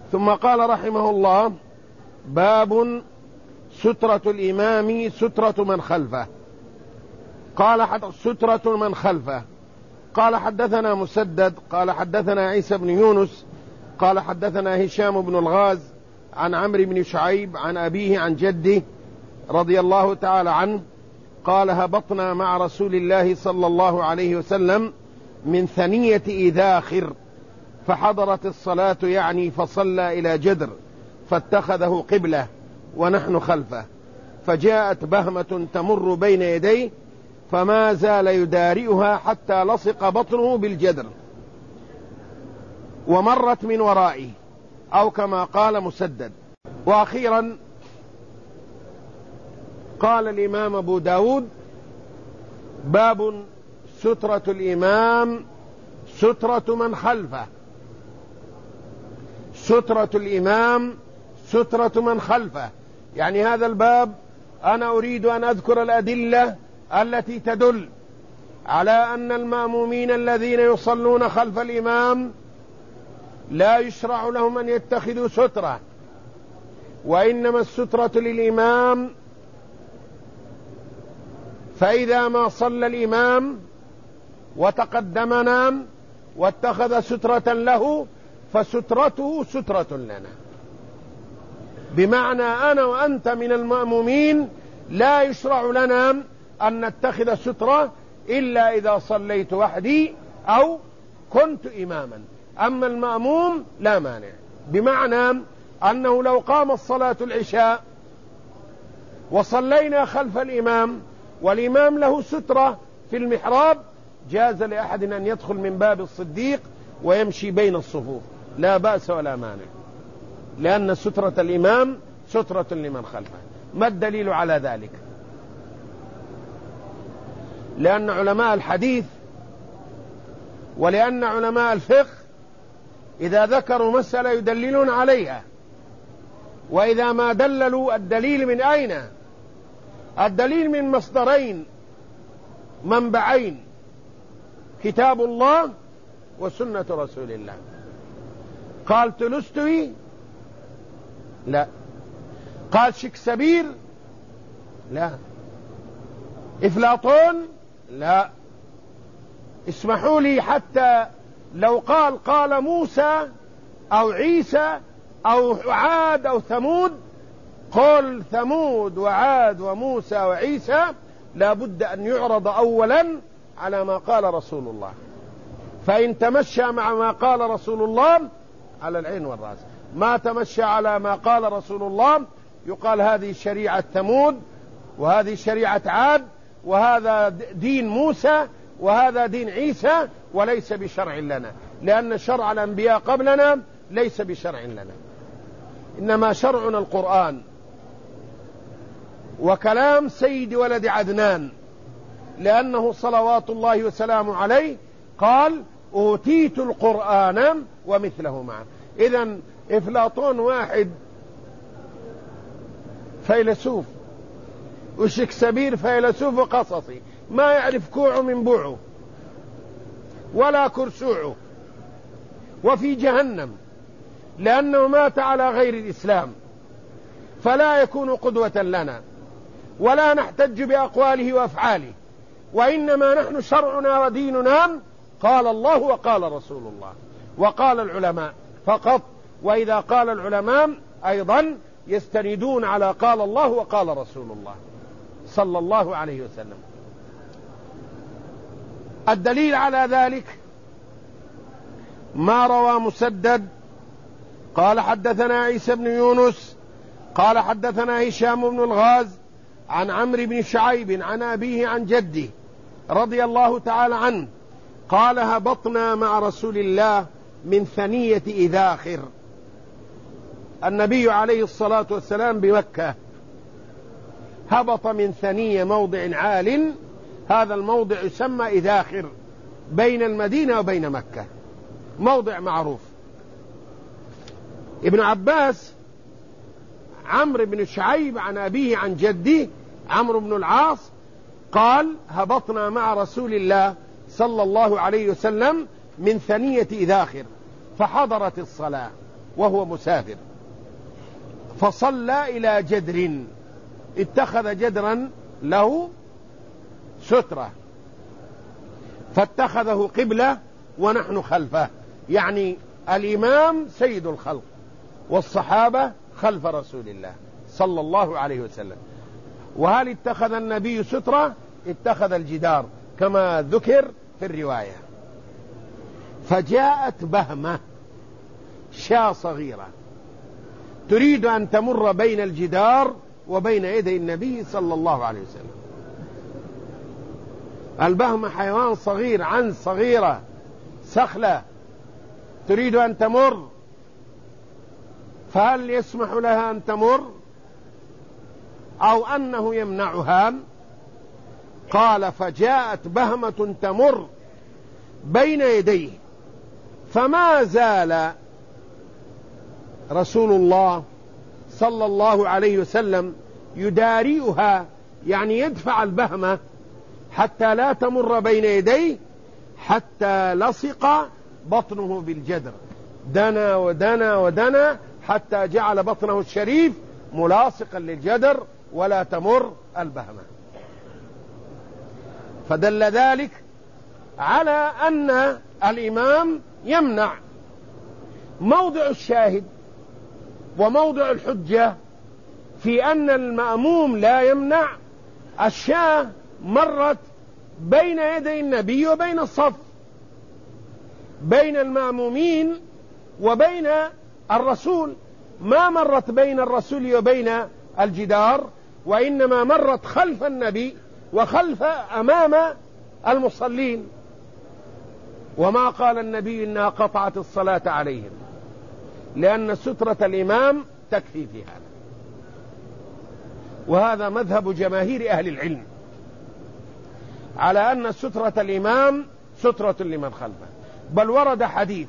ثم قال رحمه الله: باب سترة الإمام سترة من خلفه. قال سترة من خلفه. قال حدثنا مسدد قال حدثنا عيسى بن يونس قال حدثنا هشام بن الغاز عن عمرو بن شعيب عن أبيه عن جده رضي الله تعالى عنه قال: هبطنا مع رسول الله صلى الله عليه وسلم من ثنية إذاخر فحضرت الصلاة، يعني فصلى إلى جدر فاتخذه قبلة ونحن خلفه، فجاءت بهمة تمر بين يديه فما زال يدارئها حتى لصق بطنه بالجدر ومرت من ورائه، أو كما قال مسدد. وأخيرا قال الإمام أبو داود: باب سترة الإمام سترة من خلفه. سترة الإمام سترة من خلفه، يعني هذا الباب أنا أريد أن أذكر الأدلة التي تدل على أن المأمومين الذين يصلون خلف الإمام لا يشرع لهم أن يتخذوا سترة، وإنما السترة للإمام، فإذا ما صلى الإمام وتقدمنا واتخذ سترة له فسترته سترة لنا، بمعنى أنا وأنت من المأمومين لا يشرع لنا أن نتخذ سترة إلا إذا صليت وحدي أو كنت إماما. أما المأموم لا مانع، بمعنى أنه لو قام الصلاة العشاء وصلينا خلف الإمام والإمام له سترة في المحراب، جاز لأحد أن يدخل من باب الصديق ويمشي بين الصفوف، لا بأس ولا مانع، لأن سترة الإمام سترة لمن خلفه. ما الدليل على ذلك؟ لأن علماء الحديث ولأن علماء الفقه إذا ذكروا مسألة يدللون عليها، وإذا ما دللوا الدليل من أين؟ الدليل من مصدرين منبعين: كتاب الله وسنة رسول الله. قال تولستوي؟ لا. قال شكسبير؟ لا. إفلاطون؟ لا. اسمحوا لي، حتى لو قال موسى أو عيسى أو عاد أو ثمود، قل ثمود وعاد وموسى وعيسى لا بد أن يعرض أولا على ما قال رسول الله، فإن تمشى مع ما قال رسول الله على العين والرأس، ما تمشى على ما قال رسول الله يقال هذه شريعة ثمود وهذه شريعة عاد وهذا دين موسى وهذا دين عيسى وليس بشرع لنا، لأن شرع الأنبياء قبلنا ليس بشرع لنا، إنما شرعنا القرآن وكلام سيد ولد عدنان، لأنه صلوات الله وسلامه عليه قال: أوتيت القرآن ومثله معه. إذن إفلاطون واحد فيلسوف، وشكسبير فيلسوف قصصي ما يعرف كوع من بوعه ولا كرسوعه، وفي جهنم لأنه مات على غير الإسلام، فلا يكون قدوة لنا ولا نحتج بأقواله وأفعاله، وإنما نحن شرعنا وديننا قال الله وقال رسول الله وقال العلماء فقط. وإذا قال العلماء أيضا يستندون على قال الله وقال رسول الله صلى الله عليه وسلم. الدليل على ذلك ما روى مسدد قال حدثنا عيسى بن يونس قال حدثنا هشام بن الغاز عن عمرو بن شعيب عن أبيه عن جده رضي الله تعالى عنه قال: هبطنا مع رسول الله من ثنية إذاخر. النبي عليه الصلاة والسلام بمكة، هبط من ثنية موضع عال، هذا الموضع يسمى إذاخر بين المدينة وبين مكة، موضع معروف. ابن عباس عمرو بن شعيب عن أبيه عن جده عمرو بن العاص قال: هبطنا مع رسول الله صلى الله عليه وسلم من ثنية إذاخر فحضرت الصلاة، وهو مسافر، فصلى إلى جدر، اتخذ جدرا له سترة فاتخذه قبلة ونحن خلفه، يعني الإمام سيد الخلق والصحابة خلف رسول الله صلى الله عليه وسلم. وهل اتخذ النبي سترة؟ اتخذ الجدار كما ذكر في الرواية. فجاءت بهمة شاة صغيرة تريد أن تمر بين الجدار وبين يدي النبي صلى الله عليه وسلم. البهمة حيوان صغير، عنز صغيرة سخلة تريد أن تمر، فهل يسمح لها أن تمر أو أنه يمنعها؟ قال فجاءت بهمة تمر بين يديه، فما زال رسول الله صلى الله عليه وسلم يدارئها، يعني يدفع البهمة حتى لا تمر بين يديه، حتى لصق بطنه بالجدر، دنا ودنا ودنا حتى جعل بطنه الشريف ملاصقا للجدر ولا تمر البهمة. فدل ذلك على أن الإمام يمنع. موضع الشاهد وموضع الحجة في أن المأموم لا يمنع، الشاة مرت بين يدي النبي وبين الصف، بين المأمومين وبين الرسول، ما مرت بين الرسول وبين الجدار، وإنما مرت خلف النبي وخلف أمام المصلين. وما قال النبي إنها قطعت الصلاة عليهم، لأن سترة الإمام تكفي في هذا. وهذا مذهب جماهير أهل العلم على أن سترة الإمام سترة لمن خلفه. بل ورد حديث،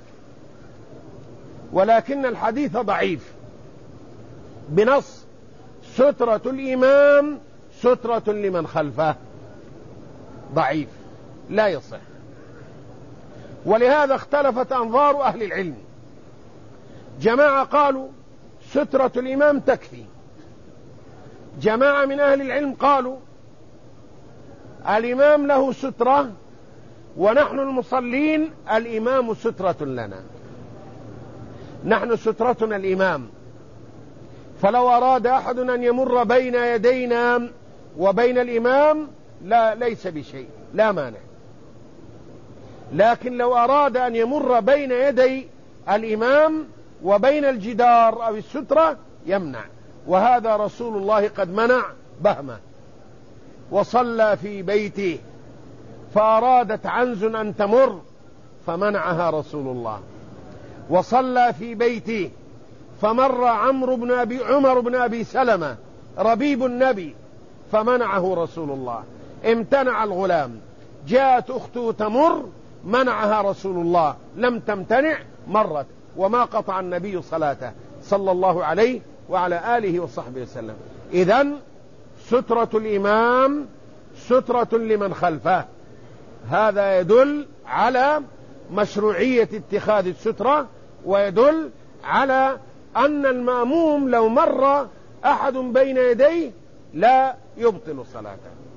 ولكن الحديث ضعيف، بنص سترة الإمام سترة لمن خلفه، ضعيف لا يصح. ولهذا اختلفت أنظار أهل العلم. جماعة قالوا سترة الإمام تكفي، جماعة من أهل العلم قالوا الإمام له سترة ونحن المصلين الإمام سترة لنا، نحن سترتنا الإمام، فلو أراد أحد أن يمر بين يدينا وبين الإمام لا ليس بشيء، لا مانع. لكن لو أراد أن يمر بين يدي الإمام وبين الجدار أو السترة يمنع. وهذا رسول الله قد منع بهمة وصلى في بيته، فأرادت عنز أن تمر فمنعها رسول الله، وصلى في بيته فمر عمر بن أبي سلمة ربيب النبي فمنعه رسول الله، امتنع الغلام، جاءت أخته تمر منعها رسول الله، لم تمتنع مرت، وما قطع النبي صلاته صلى الله عليه وعلى آله وصحبه وسلم. إذن سترة الإمام سترة لمن خلفه. هذا يدل على مشروعية اتخاذ السترة، ويدل على أن المأموم لو مر أحد بين يديه لا يبطل صلاته.